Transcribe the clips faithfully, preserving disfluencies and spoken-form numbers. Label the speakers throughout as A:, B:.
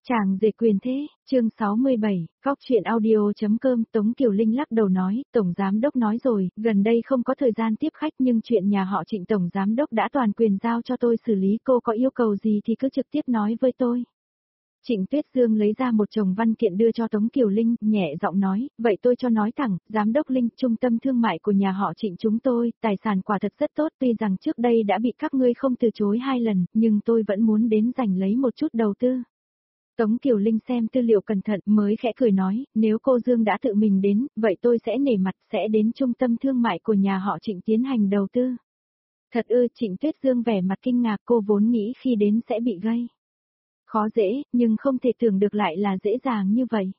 A: Chàng rể quyền thế, chương sáu mươi bảy, góc chuyện audio.com. Tống Kiều Linh lắc đầu nói, Tổng Giám Đốc nói rồi, gần đây không có thời gian tiếp khách nhưng chuyện nhà họ Trịnh Tổng Giám Đốc đã toàn quyền giao cho tôi xử lý, cô có yêu cầu gì thì cứ trực tiếp nói với tôi. Trịnh Tuyết Dương lấy ra một chồng văn kiện đưa cho Tống Kiều Linh, nhẹ giọng nói, vậy tôi cho nói thẳng, Giám đốc Linh, trung tâm thương mại của nhà họ Trịnh chúng tôi, tài sản quả thật rất tốt, tuy rằng trước đây đã bị các ngươi không từ chối hai lần, nhưng tôi vẫn muốn đến giành lấy một chút đầu tư. Tống Kiều Linh xem tư liệu cẩn thận mới khẽ cười nói, nếu cô Dương đã tự mình đến, vậy tôi sẽ nể mặt sẽ đến trung tâm thương mại của nhà họ Trịnh tiến hành đầu tư. Thật ư, Trịnh Tuyết Dương vẻ mặt kinh ngạc, cô vốn nghĩ khi đến sẽ bị gây khó dễ, nhưng không thể tưởng được lại là dễ dàng như vậy.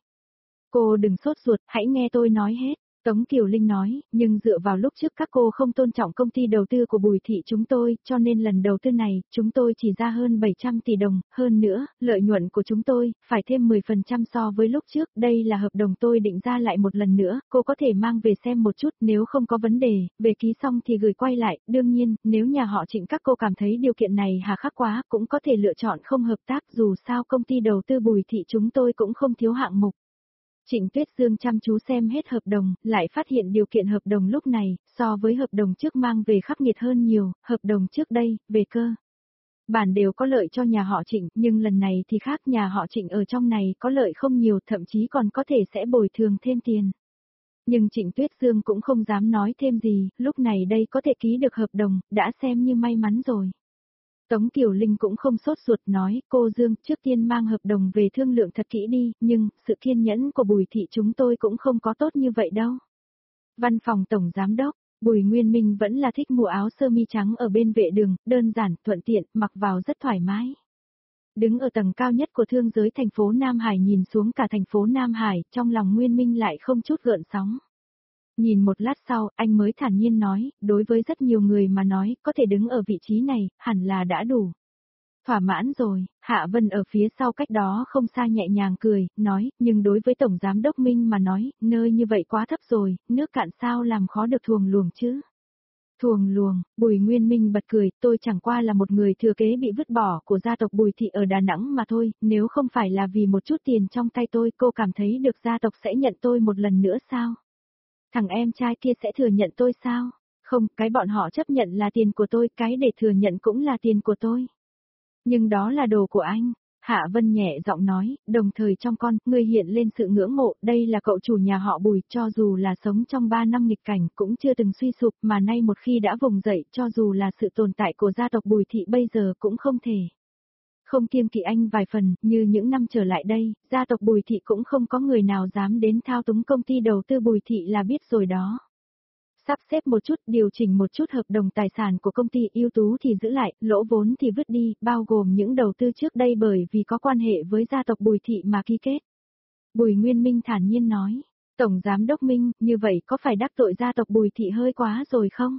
A: Cô đừng sốt ruột, hãy nghe tôi nói hết. Tống Kiều Linh nói, nhưng dựa vào lúc trước các cô không tôn trọng công ty đầu tư của Bùi Thị chúng tôi, cho nên lần đầu tư này, chúng tôi chỉ ra hơn bảy trăm tỷ đồng, hơn nữa, lợi nhuận của chúng tôi, phải thêm mười phần trăm so với lúc trước, đây là hợp đồng tôi định ra lại một lần nữa, cô có thể mang về xem một chút, nếu không có vấn đề, về ký xong thì gửi quay lại, đương nhiên, nếu nhà họ Trịnh các cô cảm thấy điều kiện này hà khắc quá, cũng có thể lựa chọn không hợp tác, dù sao công ty đầu tư Bùi Thị chúng tôi cũng không thiếu hạng mục. Trịnh Tuyết Dương chăm chú xem hết hợp đồng, lại phát hiện điều kiện hợp đồng lúc này, so với hợp đồng trước mang về khắc nghiệt hơn nhiều, hợp đồng trước đây, về cơ bản đều có lợi cho nhà họ Trịnh, nhưng lần này thì khác, nhà họ Trịnh ở trong này có lợi không nhiều, thậm chí còn có thể sẽ bồi thường thêm tiền. Nhưng Trịnh Tuyết Dương cũng không dám nói thêm gì, lúc này đây có thể ký được hợp đồng, đã xem như may mắn rồi. Tống Kiều Linh cũng không sốt ruột nói, cô Dương, trước tiên mang hợp đồng về thương lượng thật kỹ đi, nhưng, sự kiên nhẫn của Bùi Thị chúng tôi cũng không có tốt như vậy đâu. Văn phòng Tổng Giám Đốc, Bùi Nguyên Minh vẫn là thích mua áo sơ mi trắng ở bên vệ đường, đơn giản, thuận tiện, mặc vào rất thoải mái. Đứng ở tầng cao nhất của thương giới thành phố Nam Hải nhìn xuống cả thành phố Nam Hải, trong lòng Nguyên Minh lại không chút gợn sóng. Nhìn một lát sau, anh mới thản nhiên nói, đối với rất nhiều người mà nói, có thể đứng ở vị trí này, hẳn là đã đủ. Thỏa mãn rồi, Hạ Vân ở phía sau cách đó không xa nhẹ nhàng cười, nói, nhưng đối với Tổng Giám Đốc Minh mà nói, nơi như vậy quá thấp rồi, nước cạn sao làm khó được thuồng luồng chứ. Thuồng luồng, Bùi Nguyên Minh bật cười, tôi chẳng qua là một người thừa kế bị vứt bỏ của gia tộc Bùi Thị ở Đà Nẵng mà thôi, nếu không phải là vì một chút tiền trong tay tôi, cô cảm thấy được gia tộc sẽ nhận tôi một lần nữa sao? Thằng em trai kia sẽ thừa nhận tôi sao? Không, cái bọn họ chấp nhận là tiền của tôi, cái để thừa nhận cũng là tiền của tôi. Nhưng đó là đồ của anh. Hạ Vân nhẹ giọng nói, đồng thời trong con, ngươi hiện lên sự ngưỡng mộ, đây là cậu chủ nhà họ Bùi, cho dù là sống trong ba năm nghịch cảnh cũng chưa từng suy sụp, mà nay một khi đã vùng dậy, cho dù là sự tồn tại của gia tộc Bùi Thị bây giờ cũng không thể không kiêng kỵ anh vài phần, như những năm trở lại đây, gia tộc Bùi Thị cũng không có người nào dám đến thao túng công ty đầu tư Bùi Thị là biết rồi đó. Sắp xếp một chút, điều chỉnh một chút hợp đồng tài sản của công ty, ưu tú thì giữ lại, lỗ vốn thì vứt đi, bao gồm những đầu tư trước đây bởi vì có quan hệ với gia tộc Bùi Thị mà ký kết. Bùi Nguyên Minh thản nhiên nói, Tổng Giám Đốc Minh, như vậy có phải đắc tội gia tộc Bùi Thị hơi quá rồi không?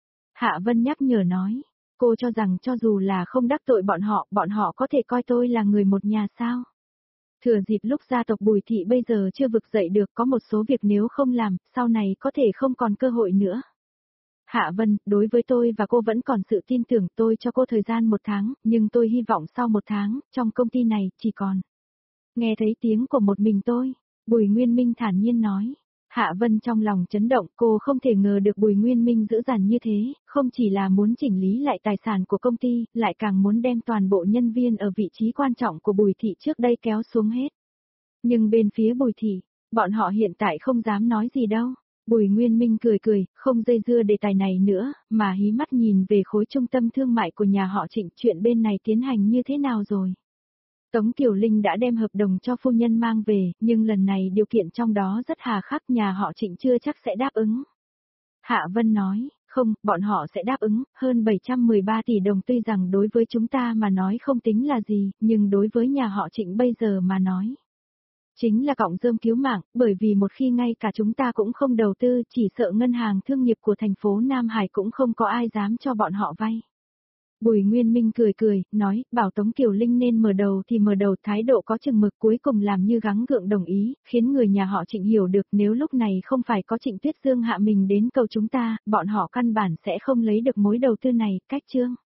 A: Hạ Vân nhắc nhở nói. Cô cho rằng cho dù là không đắc tội bọn họ, bọn họ có thể coi tôi là người một nhà sao? Thừa dịp lúc gia tộc Bùi Thị bây giờ chưa vực dậy được, có một số việc nếu không làm, sau này có thể không còn cơ hội nữa. Hạ Vân, đối với tôi và cô vẫn còn sự tin tưởng, tôi cho cô thời gian một tháng, nhưng tôi hy vọng sau một tháng, trong công ty này, chỉ còn nghe thấy tiếng của một mình tôi. Bùi Nguyên Minh thản nhiên nói. Hạ Vân trong lòng chấn động, cô không thể ngờ được Bùi Nguyên Minh dữ dằn như thế, không chỉ là muốn chỉnh lý lại tài sản của công ty, lại càng muốn đem toàn bộ nhân viên ở vị trí quan trọng của Bùi Thị trước đây kéo xuống hết. Nhưng bên phía Bùi Thị, bọn họ hiện tại không dám nói gì đâu. Bùi Nguyên Minh cười cười, không dây dưa đề tài này nữa, mà hí mắt nhìn về khối trung tâm thương mại của nhà họ Trịnh, chuyện bên này tiến hành như thế nào rồi. Tống Kiều Linh đã đem hợp đồng cho phu nhân mang về, nhưng lần này điều kiện trong đó rất hà khắc, nhà họ Trịnh chưa chắc sẽ đáp ứng. Hạ Vân nói, không, bọn họ sẽ đáp ứng, hơn bảy trăm mười ba tỷ đồng tuy rằng đối với chúng ta mà nói không tính là gì, nhưng đối với nhà họ Trịnh bây giờ mà nói. Chính là cọng rơm cứu mạng, bởi vì một khi ngay cả chúng ta cũng không đầu tư, chỉ sợ ngân hàng thương nghiệp của thành phố Nam Hải cũng không có ai dám cho bọn họ vay. Bùi Nguyên Minh cười cười, nói, bảo Tống Kiều Linh nên mở đầu thì mở đầu, thái độ có chừng mực, cuối cùng làm như gắng gượng đồng ý, khiến người nhà họ Trịnh hiểu được nếu lúc này không phải có Trịnh Tuyết Dương hạ mình đến cầu chúng ta, bọn họ căn bản sẽ không lấy được mối đầu tư này, cách chương.